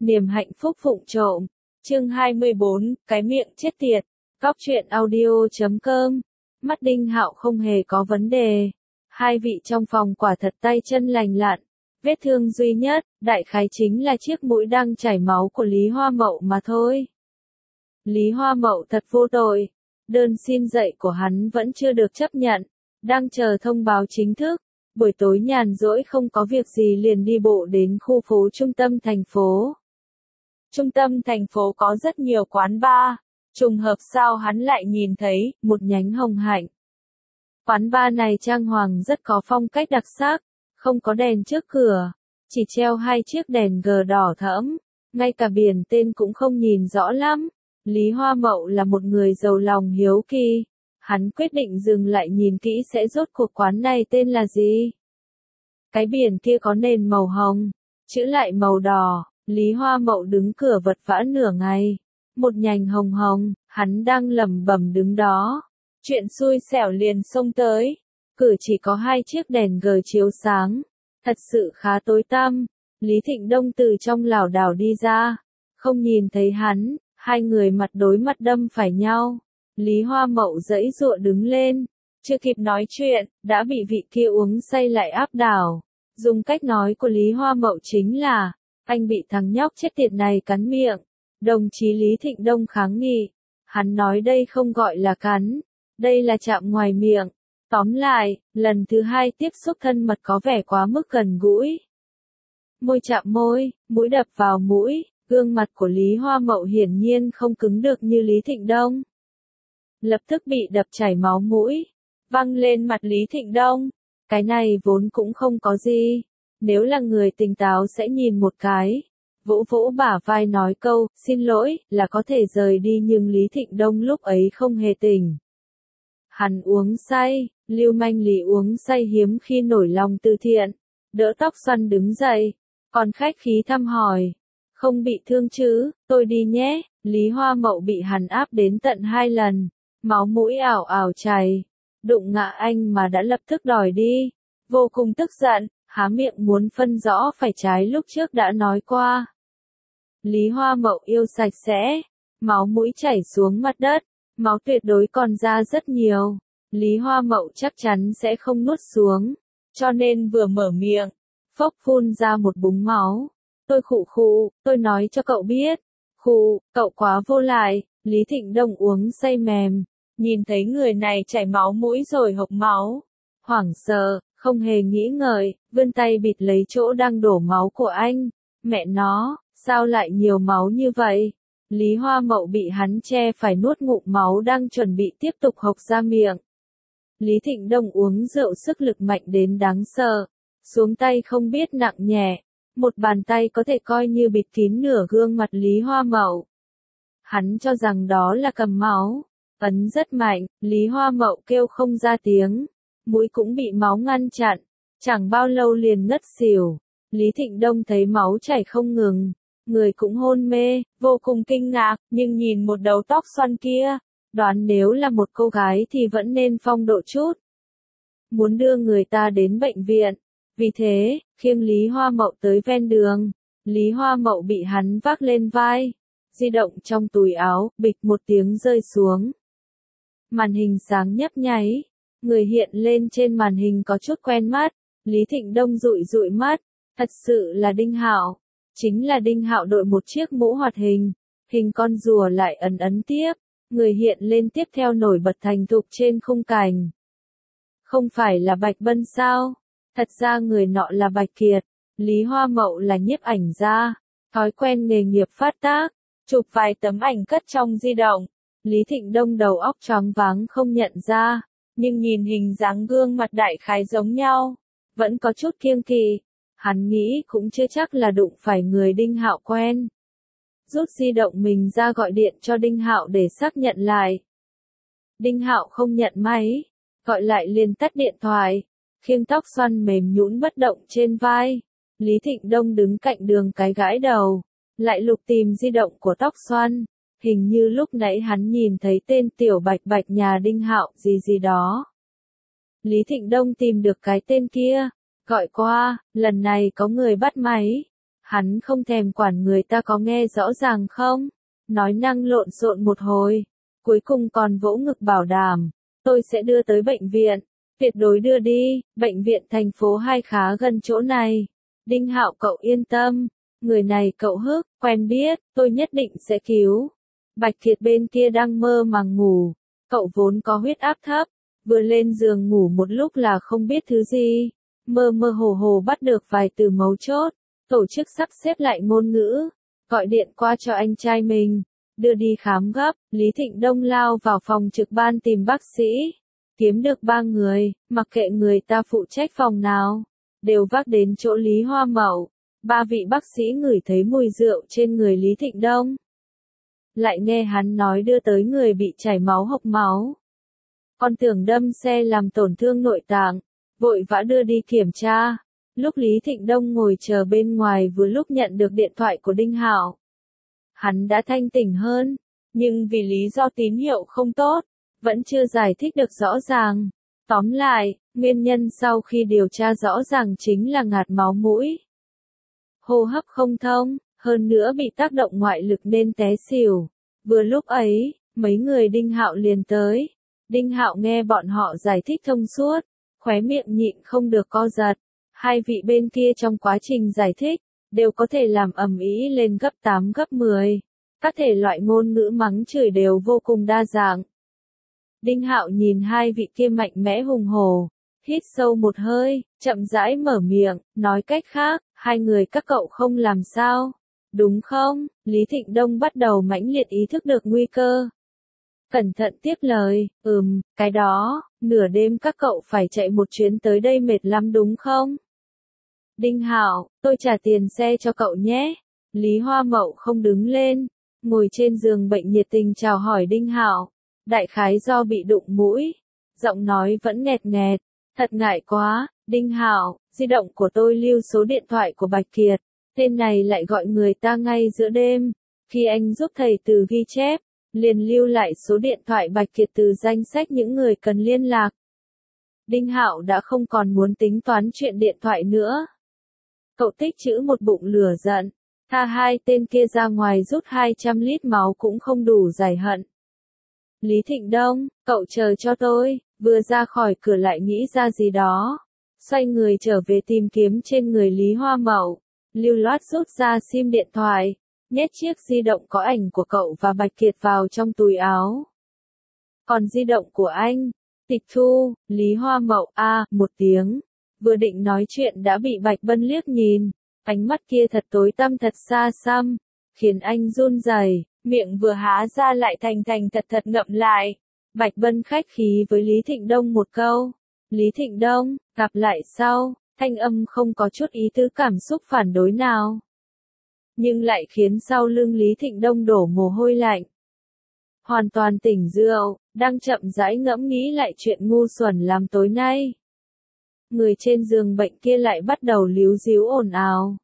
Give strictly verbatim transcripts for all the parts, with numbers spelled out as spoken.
Niềm hạnh phúc vụng trộm. Chương hai mươi bốn, cái miệng chết tiệt. Góc truyện audio chấm com. Mắt Đinh Hạo không hề có vấn đề. Hai vị trong phòng quả thật tay chân lành lặn. Vết thương duy nhất, đại khái chính là chiếc mũi đang chảy máu của Lý Hoa Mậu mà thôi. Lý Hoa Mậu thật vô tội. Đơn xin dạy của hắn vẫn chưa được chấp nhận. Đang chờ thông báo chính thức. Buổi tối nhàn rỗi không có việc gì liền đi bộ đến khu phố trung tâm thành phố. Trung tâm thành phố có rất nhiều quán bar. Trùng hợp sao hắn lại nhìn thấy một nhánh Hồng Hạnh. Quán bar này trang hoàng rất có phong cách đặc sắc, không có đèn trước cửa, chỉ treo hai chiếc đèn gờ đỏ thẫm, ngay cả biển tên cũng không nhìn rõ lắm. Lý Hoa Mậu là một người giàu lòng hiếu kỳ, hắn quyết định dừng lại nhìn kỹ sẽ rốt cuộc quán này tên là gì. Cái biển kia có nền màu hồng, chữ lại màu đỏ. Lý Hoa Mậu đứng cửa vật vã nửa ngày. Một nhành hồng hồng, hắn đang lẩm bẩm đứng đó. Chuyện xui xẻo liền xông tới. Cửa chỉ có hai chiếc đèn gờ chiếu sáng. Thật sự khá tối tăm. Lý Thịnh Đông từ trong lảo đảo đi ra. Không nhìn thấy hắn, hai người mặt đối mặt đâm phải nhau. Lý Hoa Mậu giãy giụa đứng lên. Chưa kịp nói chuyện, đã bị vị kia uống say lại áp đảo. Dùng cách nói của Lý Hoa Mậu chính là, anh bị thằng nhóc chết tiệt này cắn miệng. Đồng chí Lý Thịnh Đông kháng nghị. Hắn nói đây không gọi là cắn. Đây là chạm ngoài miệng. Tóm lại, lần thứ hai tiếp xúc thân mật có vẻ quá mức gần gũi. Môi chạm môi, mũi đập vào mũi, gương mặt của Lý Hoa Mậu hiển nhiên không cứng được như Lý Thịnh Đông. Lập tức bị đập chảy máu mũi. Văng lên mặt Lý Thịnh Đông. Cái này vốn cũng không có gì. Nếu là người tỉnh táo sẽ nhìn một cái. Vỗ vỗ bả vai nói câu, xin lỗi, là có thể rời đi nhưng Lý Thịnh Đông lúc ấy không hề tỉnh. Hắn uống say, lưu manh Lý uống say hiếm khi nổi lòng từ thiện. Đỡ tóc xoăn đứng dậy, còn khách khí thăm hỏi. Không bị thương chứ, tôi đi nhé. Lý Hoa Mậu bị hắn áp đến tận hai lần. Máu mũi ảo ảo chảy. Đụng ngã anh mà đã lập tức đòi đi. Vô cùng tức giận, há miệng muốn phân rõ phải trái lúc trước đã nói qua. Lý Hoa Mậu yêu sạch sẽ. Máu mũi chảy xuống mặt đất. Máu tuyệt đối còn ra rất nhiều. Lý Hoa Mậu chắc chắn sẽ không nuốt xuống. Cho nên vừa mở miệng. Phốc phun ra một búng máu. Tôi khụ khụ, tôi nói cho cậu biết. Khụ, cậu quá vô lại. Lý Thịnh Đông uống say mềm. Nhìn thấy người này chảy máu mũi rồi hộc máu. Hoảng sợ, không hề nghĩ ngợi, vươn tay bịt lấy chỗ đang đổ máu của anh. Mẹ nó, sao lại nhiều máu như vậy? Lý Hoa Mậu bị hắn che phải nuốt ngụm máu đang chuẩn bị tiếp tục hộc ra miệng. Lý Thịnh Đông uống rượu sức lực mạnh đến đáng sợ. Xuống tay không biết nặng nhẹ. Một bàn tay có thể coi như bịt kín nửa gương mặt Lý Hoa Mậu. Hắn cho rằng đó là cầm máu. Ấn rất mạnh, Lý Hoa Mậu kêu không ra tiếng. Mũi cũng bị máu ngăn chặn. Chẳng bao lâu liền ngất xỉu. Lý Thịnh Đông thấy máu chảy không ngừng. Người cũng hôn mê, vô cùng kinh ngạc, nhưng nhìn một đầu tóc xoăn kia. Đoán nếu là một cô gái thì vẫn nên phong độ chút. Muốn đưa người ta đến bệnh viện. Vì thế, khiêng Lý Hoa Mậu tới ven đường. Lý Hoa Mậu bị hắn vác lên vai. Di động trong túi áo, bịch một tiếng rơi xuống. Màn hình sáng nhấp nháy. Người hiện lên trên màn hình có chút quen mắt. Lý Thịnh Đông dụi dụi mắt. Thật sự là Đinh Hạo. Chính là Đinh Hạo đội một chiếc mũ hoạt hình. Hình con rùa lại ấn ấn tiếp. Người hiện lên tiếp theo nổi bật thành thục trên khung cảnh. Không phải là Bạch Bân sao? Thật ra người nọ là Bạch Kiệt. Lý Hoa Mậu là nhiếp ảnh gia. Thói quen nghề nghiệp phát tác. Chụp vài tấm ảnh cất trong di động. Lý Thịnh Đông đầu óc choáng váng không nhận ra. Nhưng nhìn hình dáng gương mặt đại khái giống nhau. Vẫn có chút kiêng kỵ. Hắn nghĩ cũng chưa chắc là đụng phải người Đinh Hạo quen. Rút di động mình ra gọi điện cho Đinh Hạo để xác nhận lại. Đinh Hạo không nhận máy. Gọi lại liền tắt điện thoại. Khiêng tóc xoăn mềm nhũn bất động trên vai. Lý Thịnh Đông đứng cạnh đường cái gãi đầu. Lại lục tìm di động của tóc xoăn. Hình như lúc nãy hắn nhìn thấy tên tiểu Bạch Bạch nhà Đinh Hạo gì gì đó. Lý Thịnh Đông tìm được cái tên kia. Gọi qua, lần này có người bắt máy. Hắn không thèm quản người ta có nghe rõ ràng không, nói năng lộn xộn một hồi, cuối cùng còn vỗ ngực bảo đảm, tôi sẽ đưa tới bệnh viện, tuyệt đối đưa đi, bệnh viện thành phố hai khá gần chỗ này. Đinh Hạo cậu yên tâm, người này cậu hức, quen biết, tôi nhất định sẽ cứu. Bạch Kiệt bên kia đang mơ màng ngủ, cậu vốn có huyết áp thấp, vừa lên giường ngủ một lúc là không biết thứ gì, mơ mơ hồ hồ bắt được vài từ mấu chốt, tổ chức sắp xếp lại ngôn ngữ, gọi điện qua cho anh trai mình, đưa đi khám gấp. Lý Thịnh Đông lao vào phòng trực ban tìm bác sĩ, kiếm được ba người, mặc kệ người ta phụ trách phòng nào, đều vác đến chỗ Lý Hoa Mậu. Ba vị bác sĩ ngửi thấy mùi rượu trên người Lý Thịnh Đông, lại nghe hắn nói đưa tới người bị chảy máu hộc máu, còn tưởng đâm xe làm tổn thương nội tạng, vội vã đưa đi kiểm tra. Lúc Lý Thịnh Đông ngồi chờ bên ngoài vừa lúc nhận được điện thoại của Đinh Hạo. Hắn đã thanh tỉnh hơn, nhưng vì lý do tín hiệu không tốt, vẫn chưa giải thích được rõ ràng. Tóm lại, nguyên nhân sau khi điều tra rõ ràng chính là ngạt máu mũi, hô hấp không thông, hơn nữa bị tác động ngoại lực nên té xỉu. Vừa lúc ấy, mấy người Đinh Hạo liền tới. Đinh Hạo nghe bọn họ giải thích thông suốt, khóe miệng nhịn không được co giật. Hai vị bên kia trong quá trình giải thích, đều có thể làm ầm ĩ lên gấp tám gấp mười. Các thể loại ngôn ngữ mắng chửi đều vô cùng đa dạng. Đinh Hạo nhìn hai vị kia mạnh mẽ hùng hổ, hít sâu một hơi, chậm rãi mở miệng, nói cách khác, hai người các cậu không làm sao, đúng không? Lý Thịnh Đông bắt đầu mãnh liệt ý thức được nguy cơ. Cẩn thận tiếp lời, ừm, cái đó, nửa đêm các cậu phải chạy một chuyến tới đây mệt lắm đúng không? Đinh Hạo, tôi trả tiền xe cho cậu nhé. Lý Hoa Mậu không đứng lên, ngồi trên giường bệnh nhiệt tình chào hỏi Đinh Hạo. Đại khái do bị đụng mũi, giọng nói vẫn nghẹt nghẹt, thật ngại quá. Đinh Hạo, di động của tôi lưu số điện thoại của Bạch Kiệt, tên này lại gọi người ta ngay giữa đêm. Khi anh giúp thầy Từ ghi chép, liền lưu lại số điện thoại Bạch Kiệt từ danh sách những người cần liên lạc. Đinh Hạo đã không còn muốn tính toán chuyện điện thoại nữa. Cậu tích trữ một bụng lửa giận, tha hai tên kia ra ngoài rút hai trăm lít máu cũng không đủ giải hận. Lý Thịnh Đông, cậu chờ cho tôi, vừa ra khỏi cửa lại nghĩ ra gì đó. Xoay người trở về tìm kiếm trên người Lý Hoa Mậu, lưu loát rút ra sim điện thoại, nhét chiếc di động có ảnh của cậu và Bạch Kiệt vào trong túi áo. Còn di động của anh, tịch thu. Lý Hoa Mậu a à, một tiếng, vừa định nói chuyện đã bị Bạch Bân liếc nhìn, ánh mắt kia thật tối tăm thật xa xăm, khiến anh run rẩy, miệng vừa há ra lại thành thành thật thật ngậm lại. Bạch Bân khách khí với Lý Thịnh Đông một câu, Lý Thịnh Đông, gặp lại sau, thanh âm không có chút ý tứ cảm xúc phản đối nào, nhưng lại khiến sau lưng Lý Thịnh Đông đổ mồ hôi lạnh. Hoàn toàn tỉnh rượu, đang chậm rãi ngẫm nghĩ lại chuyện ngu xuẩn làm tối nay. Người trên giường bệnh kia lại bắt đầu líu díu ồn ào.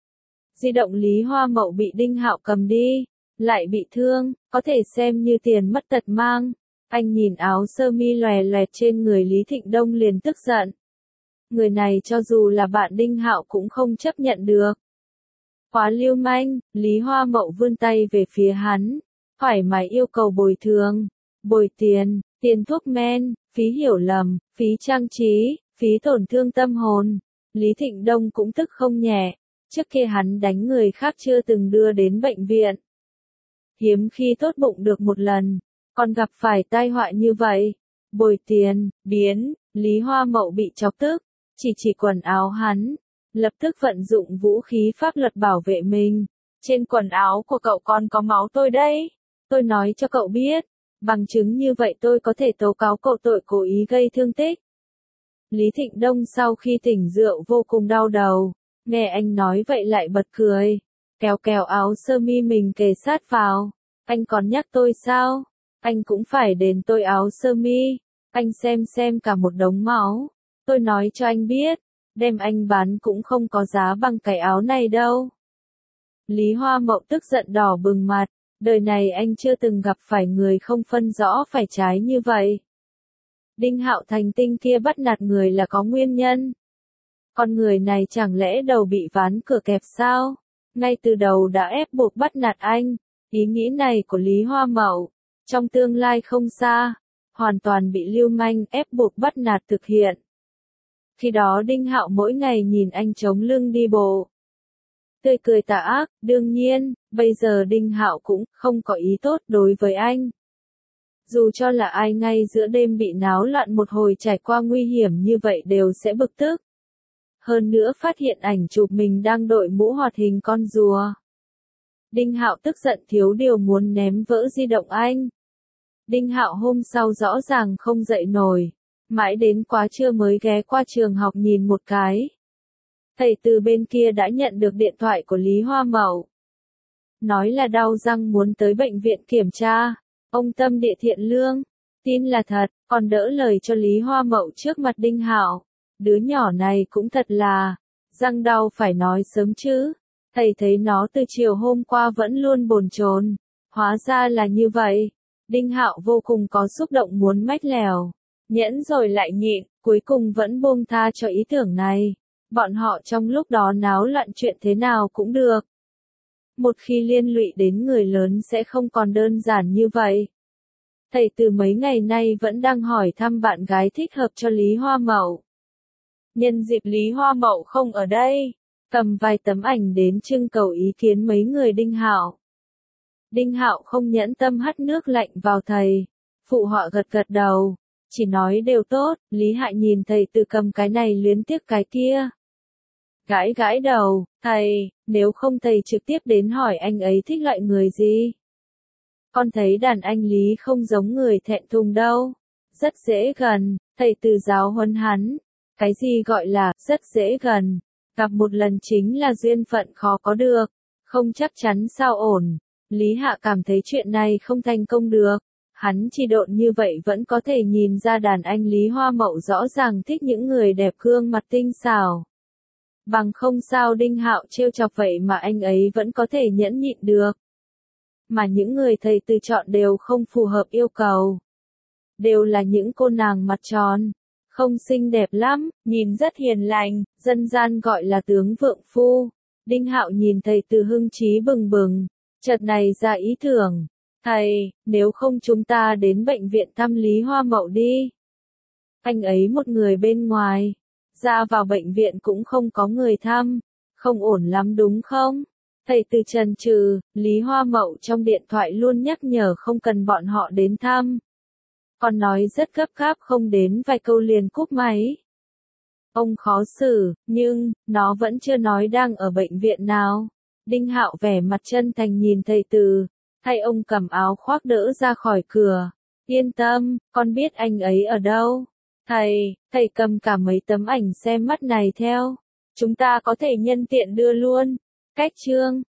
Di động Lý Hoa Mậu bị Đinh Hạo cầm đi, lại bị thương, có thể xem như tiền mất tật mang. Anh nhìn áo sơ mi lòe loẹt trên người Lý Thịnh Đông liền tức giận. Người này cho dù là bạn Đinh Hạo cũng không chấp nhận được. Quá lưu manh. Lý Hoa Mậu vươn tay về phía hắn, thoải mái yêu cầu bồi thường, bồi tiền, tiền thuốc men, phí hiểu lầm, phí trang trí, phí tổn thương tâm hồn. Lý Thịnh Đông cũng tức không nhẹ, trước kia hắn đánh người khác chưa từng đưa đến bệnh viện. Hiếm khi tốt bụng được một lần, còn gặp phải tai họa như vậy. Bồi tiền, biến. Lý Hoa Mậu bị chọc tức, chỉ chỉ quần áo hắn, lập tức vận dụng vũ khí pháp luật bảo vệ mình. Trên quần áo của cậu còn có máu tôi đấy. Tôi nói cho cậu biết, bằng chứng như vậy tôi có thể tố cáo cậu tội cố ý gây thương tích. Lý Thịnh Đông sau khi tỉnh rượu vô cùng đau đầu, nghe anh nói vậy lại bật cười, kéo kéo áo sơ mi mình kề sát vào. Anh còn nhắc tôi sao? Anh cũng phải đền tôi áo sơ mi. Anh xem xem cả một đống máu. Tôi nói cho anh biết, đem anh bán cũng không có giá bằng cái áo này đâu. Lý Hoa Mậu tức giận đỏ bừng mặt, đời này anh chưa từng gặp phải người không phân rõ phải trái như vậy. Đinh Hạo thành tinh kia bắt nạt người là có nguyên nhân. Con người này chẳng lẽ đầu bị ván cửa kẹp sao? ngay từ đầu đã ép buộc bắt nạt anh. Ý nghĩ này của Lý Hoa Mậu, trong tương lai không xa, hoàn toàn bị Lưu Manh ép buộc bắt nạt thực hiện. Khi đó Đinh Hạo mỗi ngày nhìn anh chống lưng đi bộ, tươi cười tà ác. Đương nhiên, bây giờ Đinh Hạo cũng không có ý tốt đối với anh. Dù cho là ai ngay giữa đêm bị náo loạn một hồi trải qua nguy hiểm như vậy đều sẽ bực tức. Hơn nữa phát hiện ảnh chụp mình đang đội mũ hoạt hình con rùa. Đinh Hạo tức giận thiếu điều muốn ném vỡ di động anh. Đinh Hạo hôm sau rõ ràng không dậy nổi, mãi đến quá trưa mới ghé qua trường học nhìn một cái. Thầy từ bên kia đã nhận được điện thoại của Lý Hoa Mậu. Nói là đau răng muốn tới bệnh viện kiểm tra. Ông tâm địa thiện lương, tin là thật, còn đỡ lời cho Lý Hoa Mậu trước mặt Đinh Hạo. Đứa nhỏ này cũng thật là, răng đau phải nói sớm chứ. Thầy thấy nó từ chiều hôm qua vẫn luôn bồn chồn, hóa ra là như vậy. Đinh Hạo vô cùng có xúc động muốn mách lèo, nhẫn rồi lại nhịn, cuối cùng vẫn buông tha cho ý tưởng này. Bọn họ trong lúc đó náo loạn chuyện thế nào cũng được. Một khi liên lụy đến người lớn sẽ không còn đơn giản như vậy. Thầy từ mấy ngày nay vẫn đang hỏi thăm bạn gái thích hợp cho Lý Hoa Mậu. Nhân dịp Lý Hoa Mậu không ở đây, cầm vài tấm ảnh đến trưng cầu ý kiến mấy người Đinh Hạo. Đinh Hạo không nhẫn tâm hắt nước lạnh vào thầy, phụ họa gật gật đầu, chỉ nói đều tốt. Lý Hại nhìn thầy từ cầm cái này luyến tiếc cái kia. Gãi gãi đầu, thầy, nếu không thầy trực tiếp đến hỏi anh ấy thích loại người gì. Con thấy đàn anh Lý không giống người thẹn thùng đâu, rất dễ gần. Thầy từ giáo huấn hắn. Cái gì gọi là rất dễ gần, gặp một lần chính là duyên phận khó có được, không chắc chắn sao ổn. Lý Hạ cảm thấy chuyện này không thành công được. Hắn chỉ độn như vậy vẫn có thể nhìn ra đàn anh Lý Hoa Mậu rõ ràng thích những người đẹp gương mặt tinh xảo. Bằng không sao Đinh Hạo trêu chọc vậy mà anh ấy vẫn có thể nhẫn nhịn được. Mà những người thầy từ chọn đều không phù hợp yêu cầu. Đều là những cô nàng mặt tròn, không xinh đẹp lắm, nhìn rất hiền lành, dân gian gọi là tướng vượng phu. Đinh Hạo nhìn thầy từ hưng trí bừng bừng, chợt này ra ý tưởng. Thầy, nếu không chúng ta đến bệnh viện thăm Lý Hoa Mậu đi. Anh ấy một người bên ngoài, ra vào bệnh viện cũng không có người thăm, không ổn lắm đúng không? Thầy từ chần chừ, Lý Hoa Mậu trong điện thoại luôn nhắc nhở không cần bọn họ đến thăm. Còn nói rất gấp gáp không đến vài câu liền cúp máy. Ông khó xử, nhưng, nó vẫn chưa nói đang ở bệnh viện nào. Đinh Hạo vẻ mặt chân thành nhìn thầy từ, thay ông cầm áo khoác đỡ ra khỏi cửa. Yên tâm, con biết anh ấy ở đâu. Thầy, thầy cầm cả mấy tấm ảnh xem mắt này theo. Chúng ta có thể nhân tiện đưa luôn. Cách chương